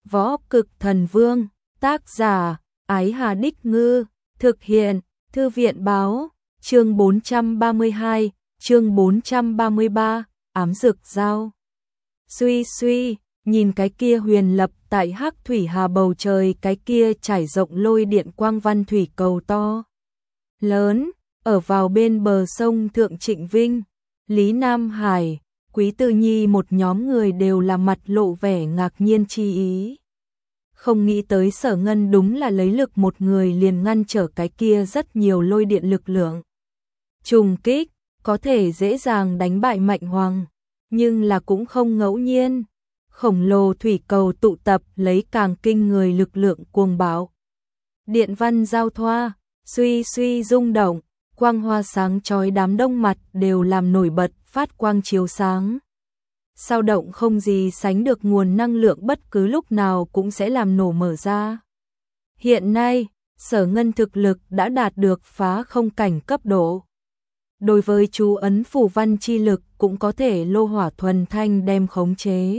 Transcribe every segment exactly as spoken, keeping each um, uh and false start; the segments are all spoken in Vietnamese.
Võ Cực Thần Vương, tác giả, Ái Hà Đích Ngư, thực hiện, Thư viện báo, chương bốn trăm ba mươi hai, chương bốn trăm ba mươi ba, ám dược dao. Suy suy, nhìn cái kia huyền lập tại hắc thủy hà bầu trời, cái kia trải rộng lôi điện quang văn thủy cầu to lớn, ở vào bên bờ sông Thượng Trịnh Vinh, Lý Nam Hải, Quý Tư Nhi một nhóm người đều là mặt lộ vẻ ngạc nhiên chi ý. Không nghĩ tới Sở Ngân đúng là lấy lực một người liền ngăn trở cái kia rất nhiều lôi điện lực lượng. Trùng kích, có thể dễ dàng đánh bại Mạnh Hoàng, nhưng là cũng không ngẫu nhiên. Khổng lồ thủy cầu tụ tập lấy càng kinh người lực lượng cuồng bạo. Điện văn giao thoa, suy suy rung động, quang hoa sáng chói, đám đông mặt đều làm nổi bật, phát quang chiếu sáng. Sao động không gì sánh được, nguồn năng lượng bất cứ lúc nào cũng sẽ làm nổ mở ra. Hiện nay, Sở Ngân thực lực đã đạt được phá không cảnh cấp độ. Đối với chú ấn phù văn chi lực cũng có thể lô hỏa thuần thanh đem khống chế.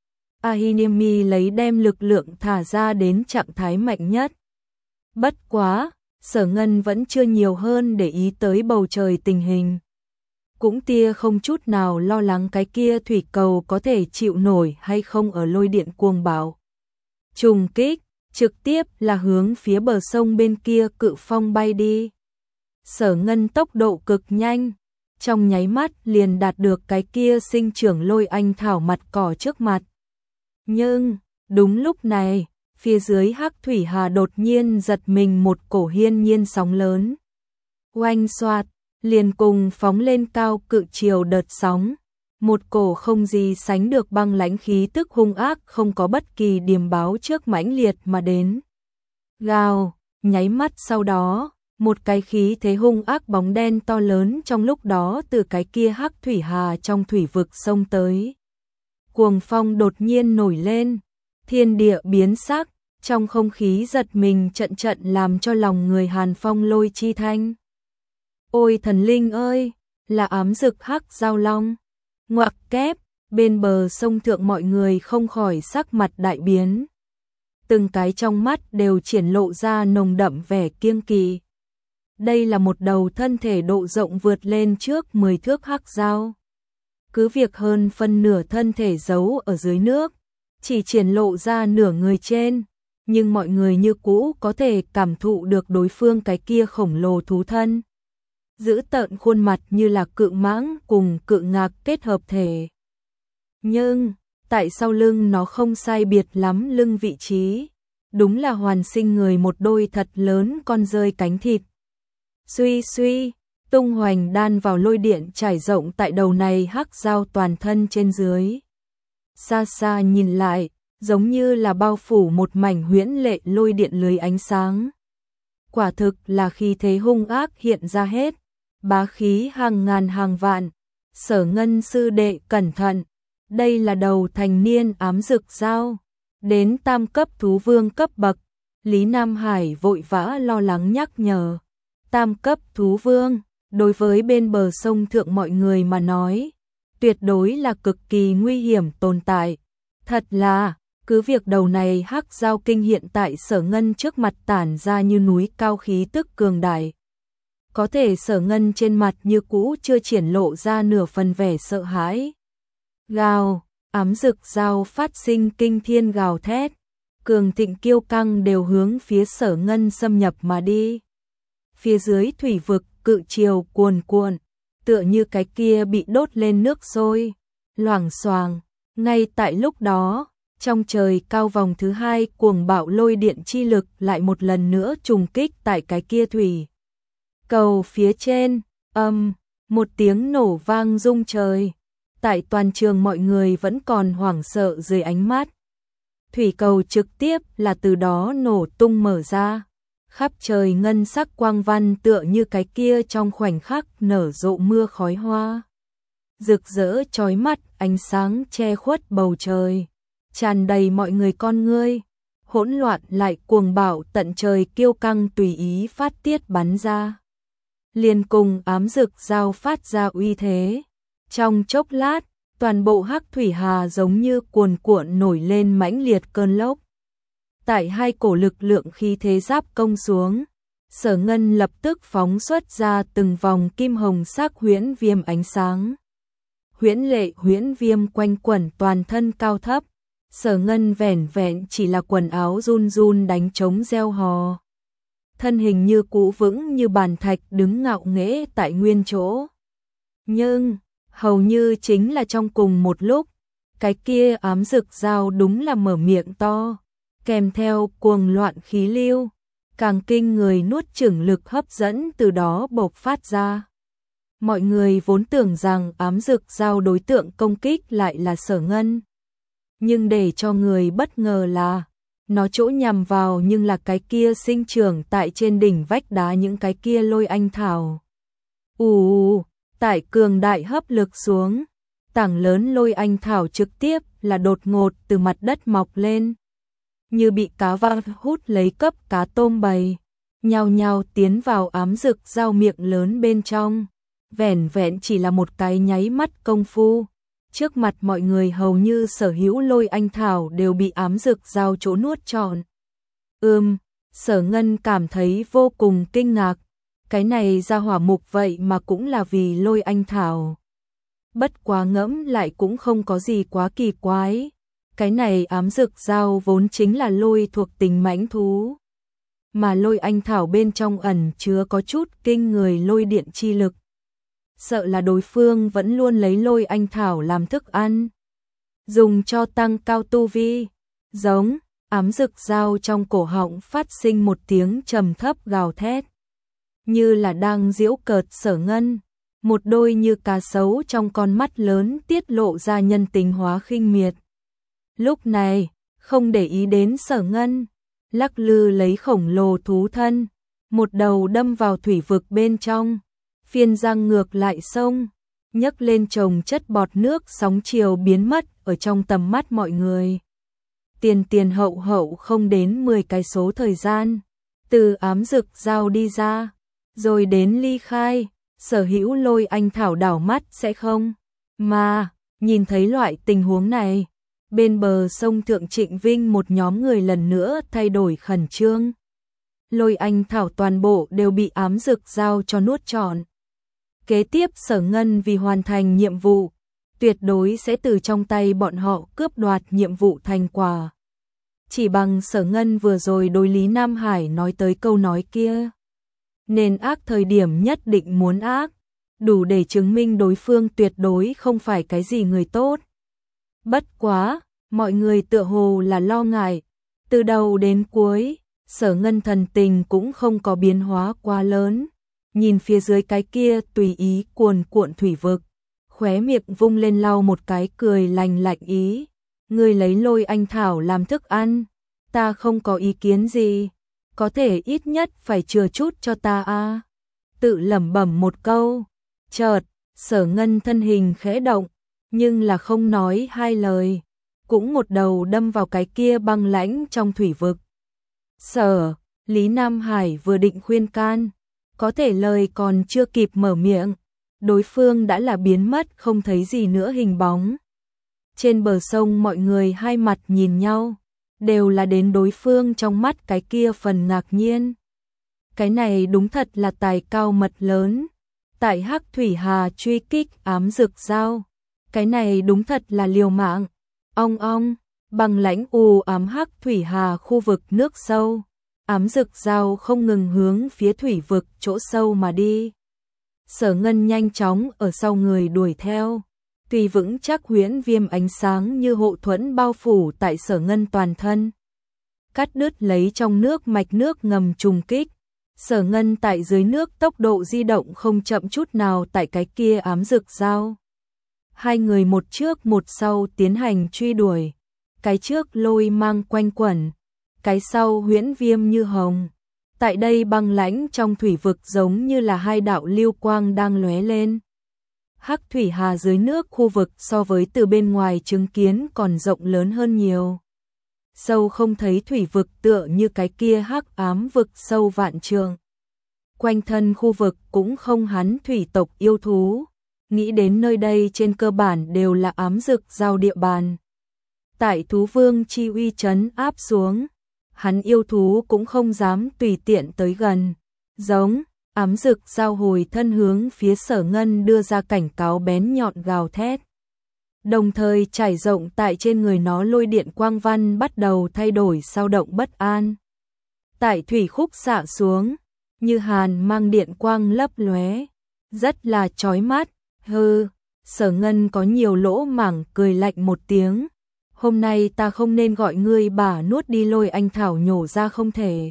Ahinimi lấy đem lực lượng thả ra đến trạng thái mạnh nhất. Bất quá, Sở Ngân vẫn chưa nhiều hơn để ý tới bầu trời tình hình. Cũng tia không chút nào lo lắng cái kia thủy cầu có thể chịu nổi hay không ở lôi điện cuồng bạo. Trùng kích, trực tiếp là hướng phía bờ sông bên kia cự phong bay đi. Sở Ngân tốc độ cực nhanh, trong nháy mắt liền đạt được cái kia sinh trưởng lôi anh thảo mặt cỏ trước mặt. Nhưng, đúng lúc này, phía dưới hắc thủy hà đột nhiên giật mình một cổ hiên nhiên sóng lớn. Oanh xoạt, liền cùng phóng lên cao cự chiều đợt sóng. Một cổ không gì sánh được băng lãnh khí tức hung ác không có bất kỳ điềm báo trước mãnh liệt mà đến. Gào, nháy mắt sau đó, một cái khí thế hung ác bóng đen to lớn trong lúc đó từ cái kia hắc thủy hà trong thủy vực sông tới. Cuồng phong đột nhiên nổi lên, thiên địa biến sắc, trong không khí giật mình trận trận làm cho lòng người hàn phong lôi chi thanh. Ôi thần linh ơi, là ám dực hắc giao long. Ngoặc kép, bên bờ sông thượng mọi người không khỏi sắc mặt đại biến. Từng cái trong mắt đều triển lộ ra nồng đậm vẻ kiêng kỵ. Đây là một đầu thân thể độ rộng vượt lên trước mười thước hắc giao. Cứ việc hơn phân nửa thân thể giấu ở dưới nước, chỉ triển lộ ra nửa người trên, nhưng mọi người như cũ có thể cảm thụ được đối phương cái kia khổng lồ thú thân. Giữ tợn khuôn mặt như là cự mãng cùng cự ngạc kết hợp thể. Nhưng, tại sau lưng nó không sai biệt lắm lưng vị trí, đúng là hoàn sinh người một đôi thật lớn con rơi cánh thịt. Suy suy, tung hoành đan vào lôi điện trải rộng tại đầu này hắc giao toàn thân trên dưới. Xa xa nhìn lại, giống như là bao phủ một mảnh huyễn lệ lôi điện lưới ánh sáng. Quả thực là khí thế hung ác hiện ra hết, bá khí hàng ngàn hàng vạn. Sở Ngân sư đệ cẩn thận, đây là đầu thành niên ám dực dao, đến tam cấp thú vương cấp bậc. Lý Nam Hải vội vã lo lắng nhắc nhở. Tam cấp thú vương, đối với bên bờ sông thượng mọi người mà nói, tuyệt đối là cực kỳ nguy hiểm tồn tại. Thật là, cứ việc đầu này hắc giao kinh hiện tại Sở Ngân trước mặt tản ra như núi cao khí tức cường đại. Có thể Sở Ngân trên mặt như cũ chưa triển lộ ra nửa phần vẻ sợ hãi. Gào, ám dực dao phát sinh kinh thiên gào thét, cường thịnh kiêu căng đều hướng phía Sở Ngân xâm nhập mà đi. Phía dưới thủy vực cự chiều cuồn cuộn, tựa như cái kia bị đốt lên nước sôi, loảng xoảng. Ngay tại lúc đó, trong trời cao vòng thứ hai cuồng bạo lôi điện chi lực lại một lần nữa trùng kích tại cái kia thủy cầu phía trên, âm, một tiếng nổ vang rung trời. Tại toàn trường mọi người vẫn còn hoảng sợ dưới ánh mắt. Thủy cầu trực tiếp là từ đó nổ tung mở ra. Khắp trời ngân sắc quang văn tựa như cái kia trong khoảnh khắc nở rộ mưa khói hoa. Rực rỡ chói mắt, ánh sáng che khuất bầu trời, tràn đầy mọi người con ngươi, hỗn loạn lại cuồng bạo tận trời kiêu căng tùy ý phát tiết bắn ra. Liền cùng ám dực dao phát ra uy thế. Trong chốc lát, toàn bộ hắc thủy hà giống như cuồn cuộn nổi lên mãnh liệt cơn lốc. Tại hai cổ lực lượng khí thế giáp công xuống, Sở Ngân lập tức phóng xuất ra từng vòng kim hồng sắc huyễn viêm ánh sáng. Huyễn lệ huyễn viêm quanh quẩn toàn thân cao thấp, Sở Ngân vẻn vẹn chỉ là quần áo run run đánh trống reo hò. Thân hình như cũ vững như bàn thạch đứng ngạo nghễ tại nguyên chỗ. Nhưng, hầu như chính là trong cùng một lúc, cái kia ám dực dao đúng là mở miệng to, kèm theo cuồng loạn khí lưu, càng kinh người nuốt chửng lực hấp dẫn từ đó bộc phát ra. Mọi người vốn tưởng rằng ám dực dao đối tượng công kích lại là Sở Ngân. Nhưng để cho người bất ngờ là, nó chỗ nhằm vào nhưng là cái kia sinh trưởng tại trên đỉnh vách đá những cái kia lôi anh thảo. Ù, tại cường đại hấp lực xuống, tảng lớn lôi anh thảo trực tiếp là đột ngột từ mặt đất mọc lên. Như bị cá văng hút lấy cấp cá tôm bầy, nhao nhao tiến vào ám dực dao miệng lớn bên trong. Vẻn vẹn chỉ là một cái nháy mắt công phu. Trước mặt mọi người hầu như sở hữu lôi anh thảo đều bị ám dực dao chỗ nuốt trọn. Ừm, Sở Ngân cảm thấy vô cùng kinh ngạc. Cái này ra hỏa mục vậy mà cũng là vì lôi anh thảo. Bất quá ngẫm lại cũng không có gì quá kỳ quái. Cái này ám dực dao vốn chính là lôi thuộc tính mãnh thú. Mà lôi anh thảo bên trong ẩn chứa có chút kinh người lôi điện chi lực. Sợ là đối phương vẫn luôn lấy lôi anh thảo làm thức ăn, dùng cho tăng cao tu vi. Giống, ám dực dao trong cổ họng phát sinh một tiếng trầm thấp gào thét, như là đang giễu cợt Sở Ngân. Một đôi như cá sấu trong con mắt lớn tiết lộ ra nhân tính hóa khinh miệt. Lúc này, không để ý đến Sở Ngân, lắc lư lấy khổng lồ thú thân, một đầu đâm vào thủy vực bên trong. Phiên răng ngược lại sông, nhấc lên chồng chất bọt nước sóng chiều biến mất ở trong tầm mắt mọi người. Tiền tiền hậu hậu không đến mười cái số thời gian, từ ám dực dao đi ra, rồi đến ly khai, sở hữu lôi anh thảo đảo mắt sẽ không. Mà, nhìn thấy loại tình huống này, bên bờ sông Thượng Trịnh Vinh một nhóm người lần nữa thay đổi khẩn trương. Lôi anh thảo toàn bộ đều bị ám dực dao cho nuốt trọn. Kế tiếp Sở Ngân vì hoàn thành nhiệm vụ, tuyệt đối sẽ từ trong tay bọn họ cướp đoạt nhiệm vụ thành quả. Chỉ bằng Sở Ngân vừa rồi đối Lý Nam Hải nói tới câu nói kia. Nên ác thời điểm nhất định muốn ác, đủ để chứng minh đối phương tuyệt đối không phải cái gì người tốt. Bất quá, mọi người tựa hồ là lo ngại, từ đầu đến cuối, Sở Ngân thần tình cũng không có biến hóa quá lớn. Nhìn phía dưới cái kia tùy ý cuồn cuộn thủy vực, khóe miệng vung lên lau một cái cười lành lạnh ý. Người lấy lôi anh thảo làm thức ăn, ta không có ý kiến gì, có thể ít nhất phải chừa chút cho ta a. Tự lẩm bẩm một câu, chợt, Sở Ngân thân hình khẽ động, nhưng là không nói hai lời, cũng một đầu đâm vào cái kia băng lãnh trong thủy vực. Sở, Lý Nam Hải vừa định khuyên can, có thể lời còn chưa kịp mở miệng, đối phương đã là biến mất không thấy gì nữa hình bóng. Trên bờ sông mọi người hai mặt nhìn nhau, đều là đến đối phương trong mắt cái kia phần ngạc nhiên. Cái này đúng thật là tài cao mật lớn, tại Hắc Thủy Hà truy kích ám dực dao, cái này đúng thật là liều mạng. Ong ong, băng lãnh u ám Hắc Thủy Hà khu vực nước sâu. Ám dực dao không ngừng hướng phía thủy vực chỗ sâu mà đi. Sở Ngân nhanh chóng ở sau người đuổi theo. Tùy vững chắc huyễn viêm ánh sáng như hộ thuẫn bao phủ tại Sở Ngân toàn thân. Cắt đứt lấy trong nước mạch nước ngầm trùng kích. Sở Ngân tại dưới nước tốc độ di động không chậm chút nào tại cái kia ám dực dao. Hai người một trước một sau tiến hành truy đuổi. Cái trước lôi mang quanh quẩn, cái sau huyễn viêm như hồng. Tại đây băng lãnh trong thủy vực giống như là hai đạo lưu quang đang lóe lên. Hắc Thủy Hà dưới nước khu vực so với từ bên ngoài chứng kiến còn rộng lớn hơn nhiều. Sâu không thấy thủy vực tựa như cái kia hắc ám vực sâu vạn trượng. Quanh thân khu vực cũng không hắn thủy tộc yêu thú. Nghĩ đến nơi đây trên cơ bản đều là ám dực giao địa bàn. Tại thú vương chi uy trấn áp xuống, hắn yêu thú cũng không dám tùy tiện tới gần. Giống, ám dực giao hồi thân hướng phía Sở Ngân đưa ra cảnh cáo bén nhọn gào thét. Đồng thời trải rộng tại trên người nó lôi điện quang văn bắt đầu thay đổi sao động bất an. Tại thủy khúc xạ xuống, như hàn mang điện quang lấp lóe, rất là chói mắt. Hừ, Sở Ngân có nhiều lỗ mảng cười lạnh một tiếng. Hôm nay ta không nên gọi ngươi bà nuốt đi lôi anh thảo nhổ ra không thể.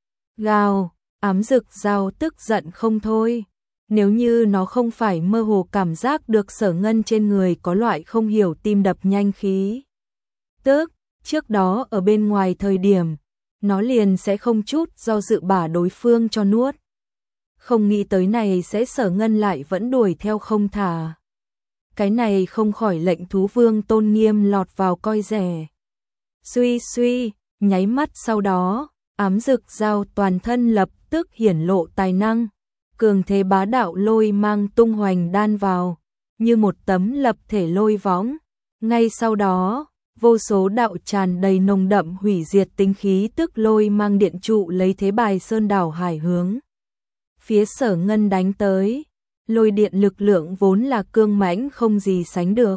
Gào, ám dực giao tức giận không thôi. Nếu như nó không phải mơ hồ cảm giác được Sở Ngân trên người có loại không hiểu tim đập nhanh khí. Tức, trước đó ở bên ngoài thời điểm, nó liền sẽ không chút do dự bả đối phương cho nuốt. Không nghĩ tới này sẽ Sở Ngân lại vẫn đuổi theo không thả. Cái này không khỏi lệnh thú vương tôn nghiêm lọt vào coi rẻ. Suy suy, nháy mắt sau đó, ám dực giao toàn thân lập tức hiển lộ tài năng. Cường thế bá đạo lôi mang tung hoành đan vào, như một tấm lập thể lôi võng. Ngay sau đó, vô số đạo tràn đầy nồng đậm hủy diệt tinh khí tức lôi mang điện trụ lấy thế bài sơn đảo hải hướng phía Sở Ngân đánh tới. Lôi điện lực lượng vốn là cương mãnh không gì sánh được.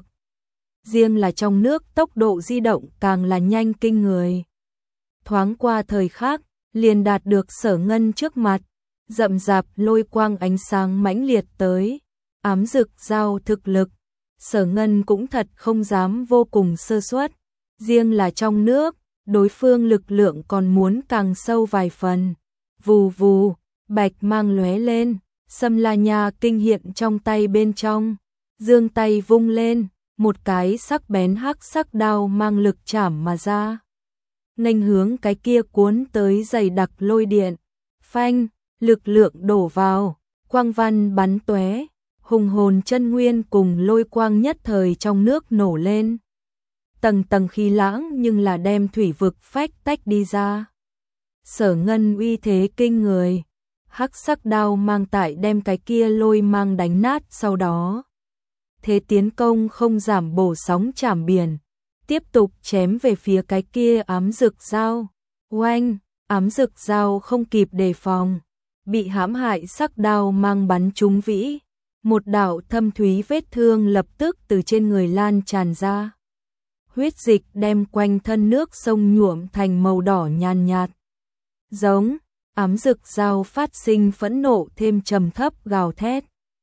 Riêng là trong nước tốc độ di động càng là nhanh kinh người. Thoáng qua thời khắc, liền đạt được Sở Ngân trước mặt. Rậm rạp lôi quang ánh sáng mãnh liệt tới. Ám dực giao thực lực, Sở Ngân cũng thật không dám vô cùng sơ suất. Riêng là trong nước, đối phương lực lượng còn muốn càng sâu vài phần. Vù vù, bạch mang lóe lên. Sâm La Nha kinh hiện trong tay bên trong, giương tay vung lên, một cái sắc bén hắc sắc đao mang lực chảm mà ra. Nghênh hướng cái kia cuốn tới dày đặc lôi điện, phanh, lực lượng đổ vào, quang văn bắn tóe, hùng hồn chân nguyên cùng lôi quang nhất thời trong nước nổ lên. Tầng tầng khí lãng nhưng là đem thủy vực phách tách đi ra. Sở Ngân uy thế kinh người. Hắc sắc đao mang tại đem cái kia lôi mang đánh nát sau đó. Thế tiến công không giảm bổ sóng chảm biển. Tiếp tục chém về phía cái kia ám dực dao. Oanh, ám dực dao không kịp đề phòng. Bị hãm hại sắc đao mang bắn trúng vĩ. Một đạo thâm thúy vết thương lập tức từ trên người lan tràn ra. Huyết dịch đem quanh thân nước sông nhuộm thành màu đỏ nhàn nhạt. Giống. Ám dực giao phát sinh phẫn nộ thêm trầm thấp gào thét.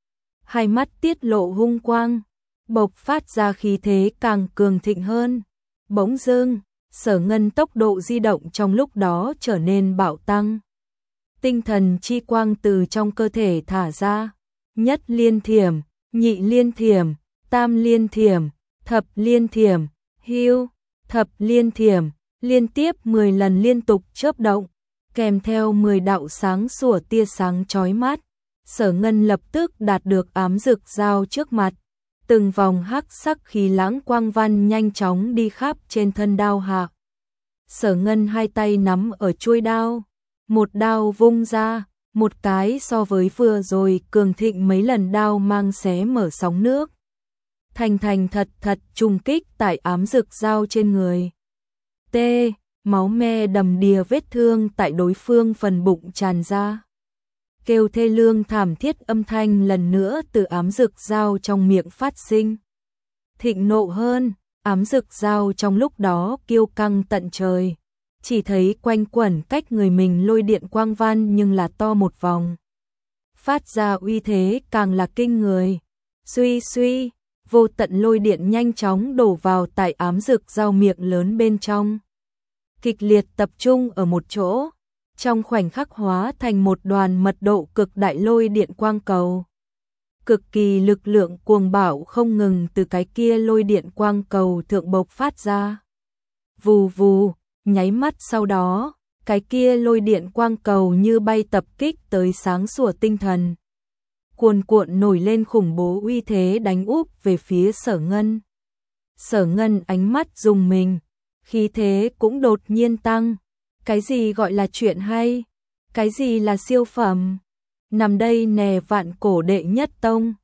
Hai mắt tiết lộ hung quang, bộc phát ra khí thế càng cường thịnh hơn. Bỗng dưng, Sở Ngân tốc độ di động trong lúc đó trở nên bạo tăng. Tinh thần chi quang từ trong cơ thể thả ra. Nhất liên thiểm, nhị liên thiểm, tam liên thiểm, thập liên thiểm, hưu, thập liên thiểm, liên tiếp mười lần liên tục chớp động. Kèm theo mười đạo sáng sủa tia sáng chói mắt, Sở Ngân lập tức đạt được ám dực giao trước mặt. Từng vòng hắc sắc khí lãng quang văn nhanh chóng đi khắp trên thân đao hạ. Sở Ngân hai tay nắm ở chuôi đao, một đao vung ra, một cái so với vừa rồi cường thịnh mấy lần đao mang xé mở sóng nước. Thành thành thật thật trùng kích tại ám dực giao trên người. T. Máu me đầm đìa vết thương tại đối phương phần bụng tràn ra. Kêu thê lương thảm thiết âm thanh lần nữa từ ám dực dao trong miệng phát sinh. Thịnh nộ hơn, ám dực dao trong lúc đó kiêu căng tận trời. Chỉ thấy quanh quẩn cách người mình lôi điện quang văn nhưng là to một vòng. Phát ra uy thế càng là kinh người. Suy suy, vô tận lôi điện nhanh chóng đổ vào tại ám dực dao miệng lớn bên trong. Kịch liệt tập trung ở một chỗ, trong khoảnh khắc hóa thành một đoàn mật độ cực đại lôi điện quang cầu. Cực kỳ lực lượng cuồng bạo không ngừng từ cái kia lôi điện quang cầu thượng bộc phát ra. Vù vù, nháy mắt sau đó, cái kia lôi điện quang cầu như bay tập kích tới sáng sủa tinh thần. Cuồn cuộn nổi lên khủng bố uy thế đánh úp về phía Sở Ngân. Sở Ngân ánh mắt rùng mình. Khí thế cũng đột nhiên tăng. Cái gì gọi là chuyện hay? Cái gì là siêu phẩm? Nằm đây nè vạn cổ đệ nhất tông.